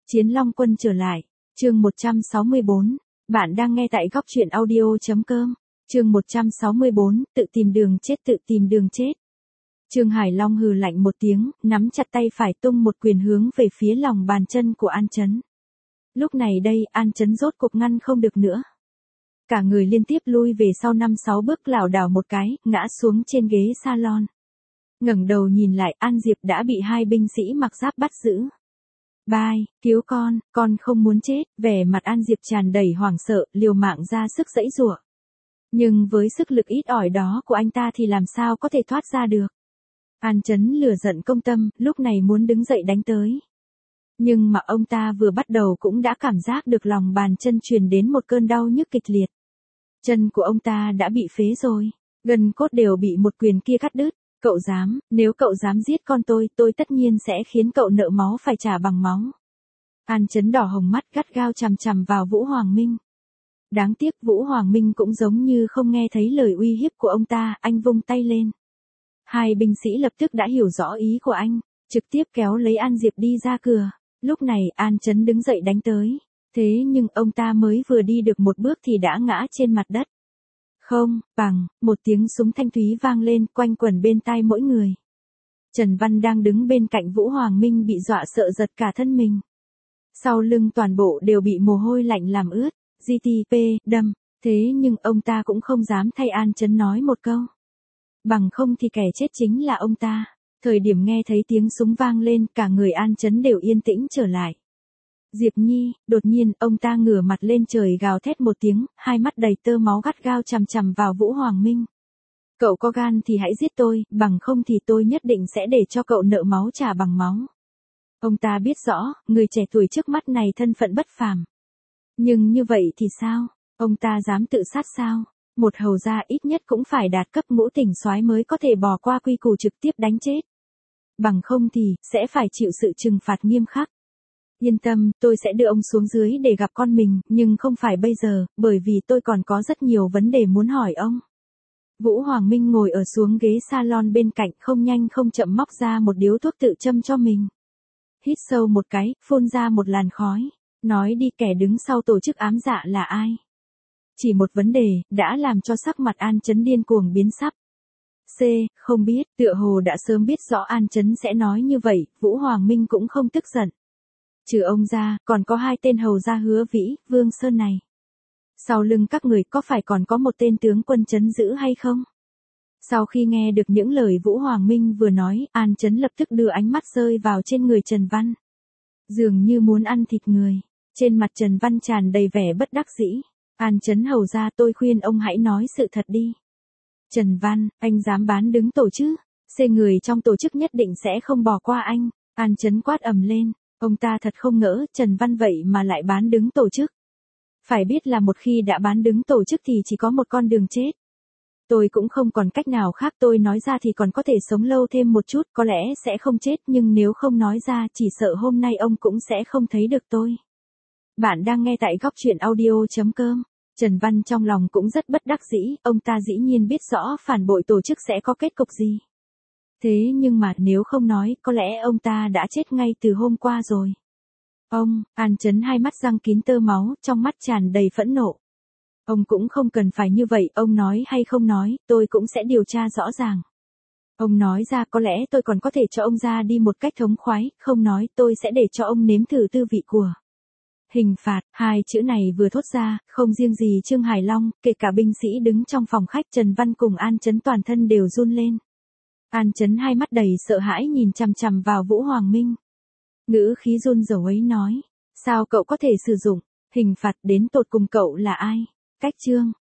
Chiến Long Quân trở lại. Chương 164. Bạn đang nghe tại góc truyện audio.com. Chương 164, tự tìm đường chết, tự tìm đường chết. Trương Hải Long hừ lạnh một tiếng, nắm chặt tay phải tung một quyền hướng về phía lòng bàn chân của An Chấn. Lúc này đây, An Chấn rốt cục ngăn không được nữa. Cả người liên tiếp lui về sau 5-6 bước, lảo đảo một cái, ngã xuống trên ghế salon. Ngẩng đầu nhìn lại, An Diệp đã bị hai binh sĩ mặc giáp bắt giữ. Bai, cứu con không muốn chết. Vẻ mặt An Diệp tràn đầy hoảng sợ, liều mạng ra sức giãy giụa. Nhưng với sức lực ít ỏi đó của anh ta thì làm sao có thể thoát ra được. An Chấn lửa giận công tâm, lúc này muốn đứng dậy đánh tới. Nhưng mà ông ta vừa bắt đầu cũng đã cảm giác được lòng bàn chân truyền đến một cơn đau nhức kịch liệt. Chân của ông ta đã bị phế rồi, gân cốt đều bị một quyền kia cắt đứt. Cậu dám, nếu cậu dám giết con tôi tất nhiên sẽ khiến cậu nợ máu phải trả bằng máu. An Chấn đỏ hồng mắt gắt gao chằm chằm vào Vũ Hoàng Minh. Đáng tiếc Vũ Hoàng Minh cũng giống như không nghe thấy lời uy hiếp của ông ta, anh vung tay lên. Hai binh sĩ lập tức đã hiểu rõ ý của anh, trực tiếp kéo lấy An Diệp đi ra cửa. Lúc này An Chấn đứng dậy đánh tới, thế nhưng ông ta mới vừa đi được một bước thì đã ngã trên mặt đất. Không, bằng, một tiếng súng thanh thúy vang lên quanh quẩn bên tai mỗi người. Trần Văn đang đứng bên cạnh Vũ Hoàng Minh bị dọa sợ giật cả thân mình. Sau lưng toàn bộ đều bị mồ hôi lạnh làm ướt, GTP, đâm, thế nhưng ông ta cũng không dám thay An Chấn nói một câu. Bằng không thì kẻ chết chính là ông ta. Thời điểm nghe thấy tiếng súng vang lên, cả người An Chấn đều yên tĩnh trở lại. Diệp Nhi, đột nhiên ông ta ngửa mặt lên trời gào thét một tiếng, hai mắt đầy tơ máu gắt gao chằm chằm vào Vũ Hoàng Minh. Cậu có gan thì hãy giết tôi, bằng không thì tôi nhất định sẽ để cho cậu nợ máu trả bằng máu. Ông ta biết rõ, người trẻ tuổi trước mắt này thân phận bất phàm. Nhưng như vậy thì sao? Ông ta dám tự sát sao? Một hầu gia ít nhất cũng phải đạt cấp ngũ tỉnh soái mới có thể bỏ qua quy củ trực tiếp đánh chết. Bằng không thì, sẽ phải chịu sự trừng phạt nghiêm khắc. Yên tâm, tôi sẽ đưa ông xuống dưới để gặp con mình, nhưng không phải bây giờ, bởi vì tôi còn có rất nhiều vấn đề muốn hỏi ông. Vũ Hoàng Minh ngồi ở xuống ghế salon bên cạnh, không nhanh không chậm móc ra một điếu thuốc tự châm cho mình. Hít sâu một cái, phun ra một làn khói. Nói đi, kẻ đứng sau tổ chức ám dạ là ai? Chỉ một vấn đề, đã làm cho sắc mặt An Chấn điên cuồng biến sắc. Không biết, tựa hồ đã sớm biết rõ An Chấn sẽ nói như vậy, Vũ Hoàng Minh cũng không tức giận. Trừ ông ra, còn có hai tên hầu gia Hứa Vĩ, Vương Sơn này. Sau lưng các người có phải còn có một tên tướng quân trấn giữ hay không? Sau khi nghe được những lời Vũ Hoàng Minh vừa nói, An Chấn lập tức đưa ánh mắt rơi vào trên người Trần Văn. Dường như muốn ăn thịt người. Trên mặt Trần Văn tràn đầy vẻ bất đắc dĩ. An Chấn hầu gia, tôi khuyên ông hãy nói sự thật đi. Trần Văn, anh dám bán đứng tổ chứ? Người trong tổ chức nhất định sẽ không bỏ qua anh. An Chấn quát ầm lên. Ông ta thật không ngỡ, Trần Văn vậy mà lại bán đứng tổ chức. Phải biết là một khi đã bán đứng tổ chức thì chỉ có một con đường chết. Tôi cũng không còn cách nào khác, tôi nói ra thì còn có thể sống lâu thêm một chút, có lẽ sẽ không chết, nhưng nếu không nói ra chỉ sợ hôm nay ông cũng sẽ không thấy được tôi. Bạn đang nghe tại góc truyện audio.com. Trần Văn trong lòng cũng rất bất đắc dĩ, ông ta dĩ nhiên biết rõ phản bội tổ chức sẽ có kết cục gì. Thế nhưng mà nếu không nói, có lẽ ông ta đã chết ngay từ hôm qua rồi. Ông, An Chấn hai mắt răng kín tơ máu, trong mắt tràn đầy phẫn nộ. Ông cũng không cần phải như vậy, ông nói hay không nói, tôi cũng sẽ điều tra rõ ràng. Ông nói ra có lẽ tôi còn có thể cho ông ra đi một cách thống khoái, không nói tôi sẽ để cho ông nếm thử tư vị của hình phạt. Hai chữ này vừa thốt ra, không riêng gì Trương Hải Long, kể cả binh sĩ đứng trong phòng khách Trần Văn cùng An Chấn toàn thân đều run lên. An Chấn hai mắt đầy sợ hãi nhìn chằm chằm vào Vũ Hoàng Minh. Ngữ khí run rẩy ấy nói, sao cậu có thể sử dụng hình phạt, đến tột cùng cậu là ai? Cách chương